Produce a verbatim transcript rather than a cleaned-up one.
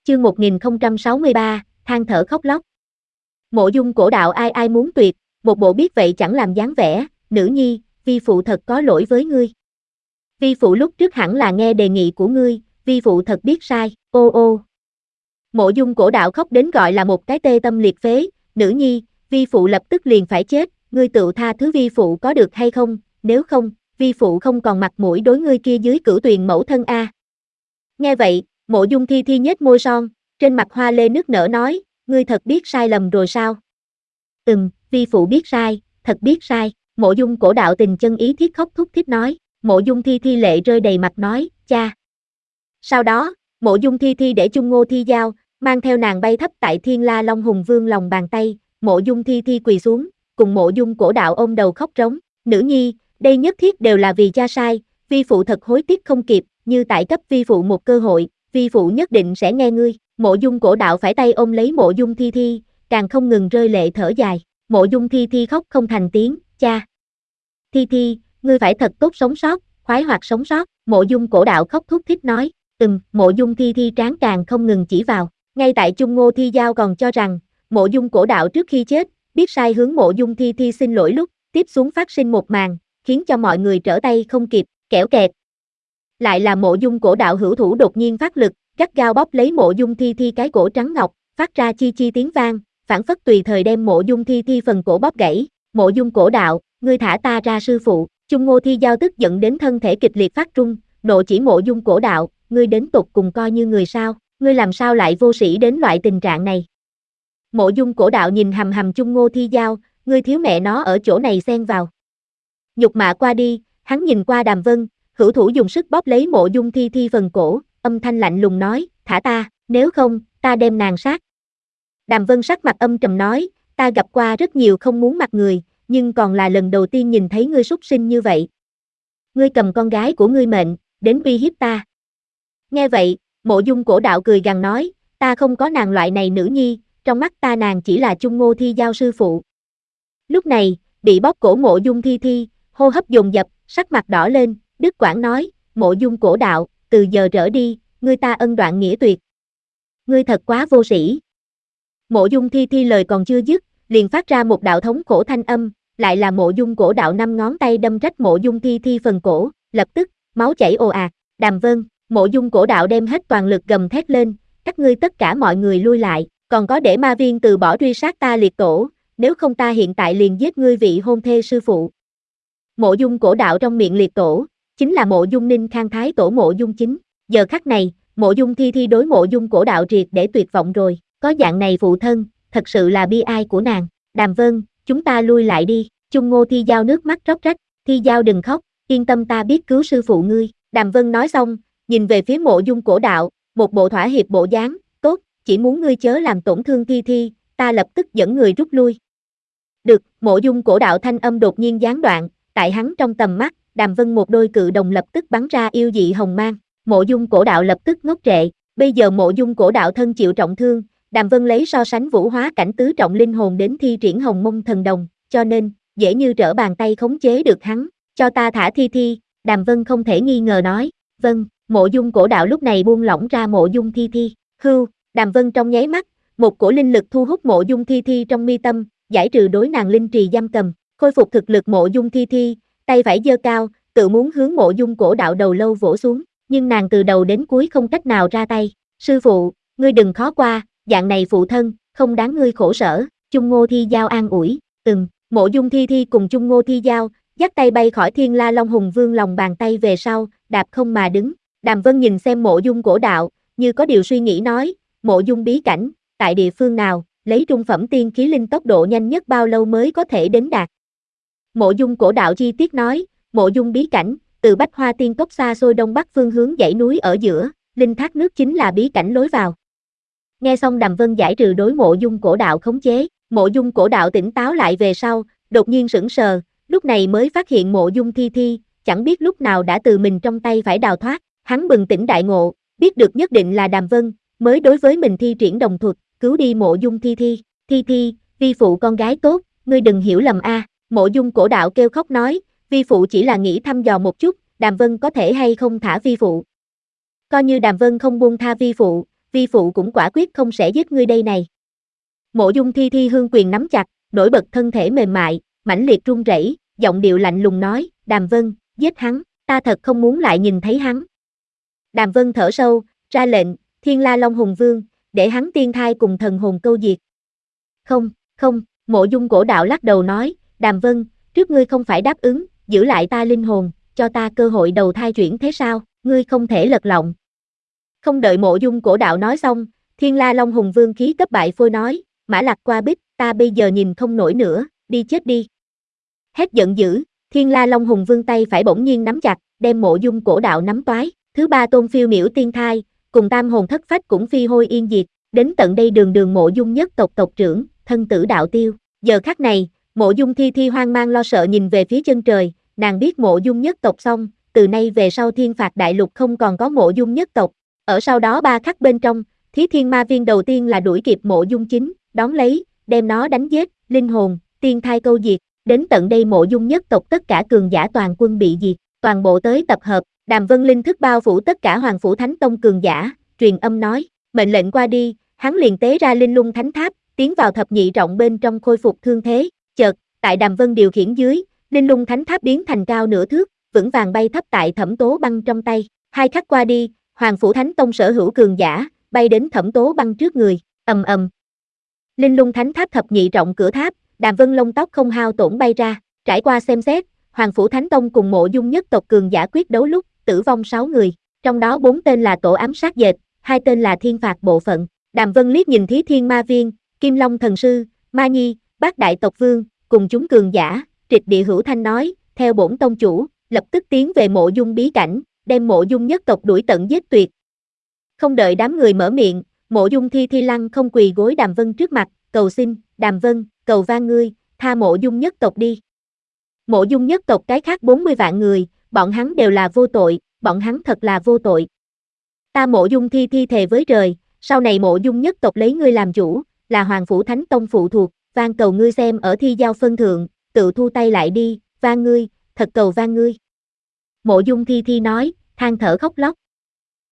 Chương một nghìn không trăm sáu mươi ba, than thở khóc lóc. Mộ Dung Cổ Đạo ai ai muốn tuyệt, một bộ biết vậy chẳng làm dáng vẻ, nữ nhi, vi phụ thật có lỗi với ngươi. Vi phụ lúc trước hẳn là nghe đề nghị của ngươi, vi phụ thật biết sai, ô ô. Mộ Dung Cổ Đạo khóc đến gọi là một cái tê tâm liệt phế, nữ nhi, vi phụ lập tức liền phải chết, ngươi tự tha thứ vi phụ có được hay không, nếu không, vi phụ không còn mặt mũi đối ngươi kia dưới cửu tuyền mẫu thân a. Nghe vậy, Mộ Dung Thi Thi nhếch môi son, trên mặt hoa lê nức nở nói, ngươi thật biết sai lầm rồi sao? Ừm, vi phụ biết sai, thật biết sai, Mộ Dung Cổ Đạo tình chân ý thiết khóc thúc thích nói, Mộ Dung Thi Thi lệ rơi đầy mặt nói, cha. Sau đó, Mộ Dung Thi Thi để Chung Ngô Thi Giao, mang theo nàng bay thấp tại Thiên La Long Hùng Vương lòng bàn tay, Mộ Dung Thi Thi quỳ xuống, cùng Mộ Dung Cổ Đạo ôm đầu khóc rống, nữ nhi, đây nhất thiết đều là vì cha sai, vi phụ thật hối tiếc không kịp, như tại cấp vi phụ một cơ hội, vi phụ nhất định sẽ nghe ngươi. Mộ Dung Cổ Đạo phải tay ôm lấy Mộ Dung Thi Thi, càng không ngừng rơi lệ thở dài, Mộ Dung Thi Thi khóc không thành tiếng, cha. Thi Thi, ngươi phải thật tốt sống sót, khoái hoạt sống sót, Mộ Dung Cổ Đạo khóc thúc thích nói, ừm, Mộ Dung Thi Thi trán càng không ngừng chỉ vào, ngay tại Chung Ngô Thi Giao còn cho rằng, Mộ Dung Cổ Đạo trước khi chết, biết sai hướng Mộ Dung Thi Thi xin lỗi lúc, tiếp xuống phát sinh một màn, khiến cho mọi người trở tay không kịp, kẻo kẹt. Lại là Mộ Dung Cổ Đạo hữu thủ đột nhiên phát lực, gắt gao bóp lấy Mộ Dung Thi Thi cái cổ trắng ngọc, phát ra chi chi tiếng vang, phảng phất tùy thời đem Mộ Dung Thi Thi phần cổ bóp gãy. Mộ Dung Cổ Đạo, ngươi thả ta ra sư phụ. Chung Ngô Thi Giao tức giận đến thân thể kịch liệt phát run, nộ chỉ Mộ Dung Cổ Đạo, ngươi đến tột cùng coi như người sao, ngươi làm sao lại vô sĩ đến loại tình trạng này. Mộ Dung Cổ Đạo nhìn hầm hầm Chung Ngô Thi Giao, ngươi thiếu mẹ nó ở chỗ này xen vào. Nhục mạ qua đi, hắn nhìn qua Đàm Vân, hữu thủ dùng sức bóp lấy Mộ Dung Thi Thi phần cổ, âm thanh lạnh lùng nói, thả ta, nếu không, ta đem nàng sát. Đàm Vân sắc mặt âm trầm nói, ta gặp qua rất nhiều không muốn mặt người, nhưng còn là lần đầu tiên nhìn thấy ngươi súc sinh như vậy. Ngươi cầm con gái của ngươi mệnh, đến uy hiếp ta. Nghe vậy, Mộ Dung Cổ Đạo cười gằn nói, ta không có nàng loại này nữ nhi, trong mắt ta nàng chỉ là Chung Ngô Thi Giao sư phụ. Lúc này, bị bóp cổ Mộ Dung Thi Thi, hô hấp dồn dập, sắc mặt đỏ lên, đứt quãng nói, Mộ Dung Cổ Đạo, từ giờ trở đi, ngươi ta ân đoạn nghĩa tuyệt. Ngươi thật quá vô sĩ. Mộ Dung Thi Thi lời còn chưa dứt, liền phát ra một đạo thống khổ thanh âm, lại là Mộ Dung Cổ Đạo năm ngón tay đâm rách Mộ Dung Thi Thi phần cổ, lập tức, máu chảy ồ ạt. Đàm Vân, Mộ Dung Cổ Đạo đem hết toàn lực gầm thét lên, các ngươi tất cả mọi người lui lại, còn có để ma viên từ bỏ truy sát ta liệt tổ, nếu không ta hiện tại liền giết ngươi vị hôn thê sư phụ. Mộ Dung Cổ Đạo trong miệng liệt tổ, chính là Mộ Dung Ninh Khang Thái tổ Mộ Dung Chính. Giờ khắc này, Mộ Dung Thi Thi đối Mộ Dung Cổ Đạo triệt để tuyệt vọng rồi, có dạng này phụ thân, thật sự là bi ai của nàng. Đàm Vân, chúng ta lui lại đi. Chung Ngô Thi Giao nước mắt róc rách, Thi Giao đừng khóc, yên tâm ta biết cứu sư phụ ngươi. Đàm Vân nói xong, nhìn về phía Mộ Dung Cổ Đạo, một bộ thỏa hiệp bộ dáng, tốt, chỉ muốn ngươi chớ làm tổn thương Thi Thi, ta lập tức dẫn người rút lui. Được, Mộ Dung Cổ Đạo thanh âm đột nhiên gián đoạn, tại hắn trong tầm mắt, Đàm Vân một đôi cự đồng lập tức bắn ra yêu dị hồng mang, Mộ Dung Cổ Đạo lập tức ngốc trệ, bây giờ Mộ Dung Cổ Đạo thân chịu trọng thương, Đàm Vân lấy so sánh vũ hóa cảnh tứ trọng linh hồn đến thi triển hồng mông thần đồng, cho nên, dễ như trở bàn tay khống chế được hắn, cho ta thả Thi Thi, Đàm Vân không thể nghi ngờ nói, vâng, Mộ Dung Cổ Đạo lúc này buông lỏng ra Mộ Dung Thi Thi, hưu, Đàm Vân trong nháy mắt, một cổ linh lực thu hút Mộ Dung Thi Thi trong mi tâm, giải trừ đối nàng linh trì giam cầm, khôi phục thực lực Mộ Dung Thi Thi, tay phải giơ cao, tự muốn hướng Mộ Dung Cổ Đạo đầu lâu vỗ xuống, nhưng nàng từ đầu đến cuối không cách nào ra tay, sư phụ, ngươi đừng khó qua, dạng này phụ thân, không đáng ngươi khổ sở. Chung Ngô Thi Giao an ủi, ừm, Mộ Dung Thi Thi cùng Chung Ngô Thi Giao, dắt tay bay khỏi Thiên La Long Hùng Vương lòng bàn tay về sau, đạp không mà đứng. Đàm Vân nhìn xem Mộ Dung Cổ Đạo, như có điều suy nghĩ nói, Mộ Dung bí cảnh, tại địa phương nào, lấy trung phẩm tiên khí linh tốc độ nhanh nhất bao lâu mới có thể đến đạt. Mộ Dung Cổ Đạo chi tiết nói, Mộ Dung bí cảnh, từ Bách Hoa Tiên Cốc xa xôi đông bắc phương hướng dãy núi ở giữa, linh thác nước chính là bí cảnh lối vào. Nghe xong Đàm Vân giải trừ đối Mộ Dung Cổ Đạo khống chế, Mộ Dung Cổ Đạo tỉnh táo lại về sau, đột nhiên sững sờ, lúc này mới phát hiện Mộ Dung Thi Thi, chẳng biết lúc nào đã từ mình trong tay phải đào thoát, hắn bừng tỉnh đại ngộ, biết được nhất định là Đàm Vân, mới đối với mình thi triển đồng thuật, cứu đi Mộ Dung Thi Thi. Thi Thi, vi phụ con gái tốt, ngươi đừng hiểu lầm a. Mộ Dung Cổ Đạo kêu khóc nói, vi phụ chỉ là nghĩ thăm dò một chút, Đàm Vân có thể hay không thả vi phụ. Coi như Đàm Vân không buông tha vi phụ, vi phụ cũng quả quyết không sẽ giết ngươi đây này. Mộ Dung Thi Thi hương quyền nắm chặt, nổi bật thân thể mềm mại, mãnh liệt run rẩy, giọng điệu lạnh lùng nói, Đàm Vân, giết hắn, ta thật không muốn lại nhìn thấy hắn. Đàm Vân thở sâu, ra lệnh, Thiên La Long Hùng Vương, để hắn tiên thai cùng thần hồn câu diệt. Không, không, Mộ Dung Cổ Đạo lắc đầu nói, Đàm Vân, trước ngươi không phải đáp ứng, giữ lại ta linh hồn, cho ta cơ hội đầu thai chuyển thế sao, ngươi không thể lật lọng. Không đợi Mộ Dung Cổ Đạo nói xong, Thiên La Long Hùng Vương khí cấp bại phôi nói, Mã Lặc qua bích, ta bây giờ nhìn không nổi nữa, đi chết đi. Hét giận dữ, Thiên La Long Hùng Vương tay phải bỗng nhiên nắm chặt, đem Mộ Dung Cổ Đạo nắm toái, thứ ba tôn phiêu miểu tiên thai, cùng tam hồn thất phách cũng phi hôi yên diệt, đến tận đây đường đường Mộ Dung nhất tộc tộc trưởng, thân tử đạo tiêu. Giờ khắc này, Mộ Dung Thi Thi hoang mang lo sợ nhìn về phía chân trời, nàng biết Mộ Dung nhất tộc xong, từ nay về sau thiên phạt đại lục không còn có Mộ Dung nhất tộc. Ở sau đó ba khắc bên trong, Thí Thiên Ma Viên đầu tiên là đuổi kịp Mộ Dung chính, đón lấy, đem nó đánh giết, linh hồn, tiên thai câu diệt, đến tận đây Mộ Dung nhất tộc tất cả cường giả toàn quân bị diệt, toàn bộ tới tập hợp, Đàm Vân linh thức bao phủ tất cả Hoàng Phủ Thánh Tông cường giả, truyền âm nói, mệnh lệnh qua đi, hắn liền tế ra Linh Lung Thánh Tháp, tiến vào thập nhị trọng bên trong khôi phục thương thế, chợt, tại Đàm Vân điều khiển dưới, Linh Lung Thánh Tháp biến thành cao nửa thước, vững vàng bay thấp tại Thẩm Tố Băng trong tay, hai khắc qua đi, Hoàng Phủ Thánh Tông sở hữu cường giả, bay đến Thẩm Tố Băng trước người, ầm ầm. Linh Lung Thánh Tháp thập nhị trọng cửa tháp, Đàm Vân lông tóc không hao tổn bay ra, trải qua xem xét, Hoàng Phủ Thánh Tông cùng Mộ Dung nhất tộc cường giả quyết đấu lúc, tử vong sáu người, trong đó bốn tên là tổ ám sát dệt, hai tên là thiên phạt bộ phận. Đàm Vân liếc nhìn Thí Thiên Ma Viên, Kim Long Thần Sư, Ma Nhi, Bát Đại Tộc Vương, cùng chúng cường giả, trịch địa hữu thanh nói, theo bổn tông chủ, lập tức tiến về Mộ Dung bí cảnh, đem Mộ Dung nhất tộc đuổi tận giết tuyệt. Không đợi đám người mở miệng, Mộ Dung Thi Thi lăng không quỳ gối Đàm Vân trước mặt, cầu xin, Đàm Vân, cầu van ngươi, tha Mộ Dung nhất tộc đi. Mộ Dung nhất tộc cái khác bốn mươi vạn người, bọn hắn đều là vô tội, bọn hắn thật là vô tội. Ta Mộ Dung Thi Thi thề với trời, sau này Mộ Dung nhất tộc lấy ngươi làm chủ, là Hoàng Phủ Thánh Tông phụ thuộc, van cầu ngươi xem ở thi giao phân thượng, tự thu tay lại đi, van ngươi, thật cầu van ngươi. Mộ Dung Thi Thi nói, than thở khóc lóc.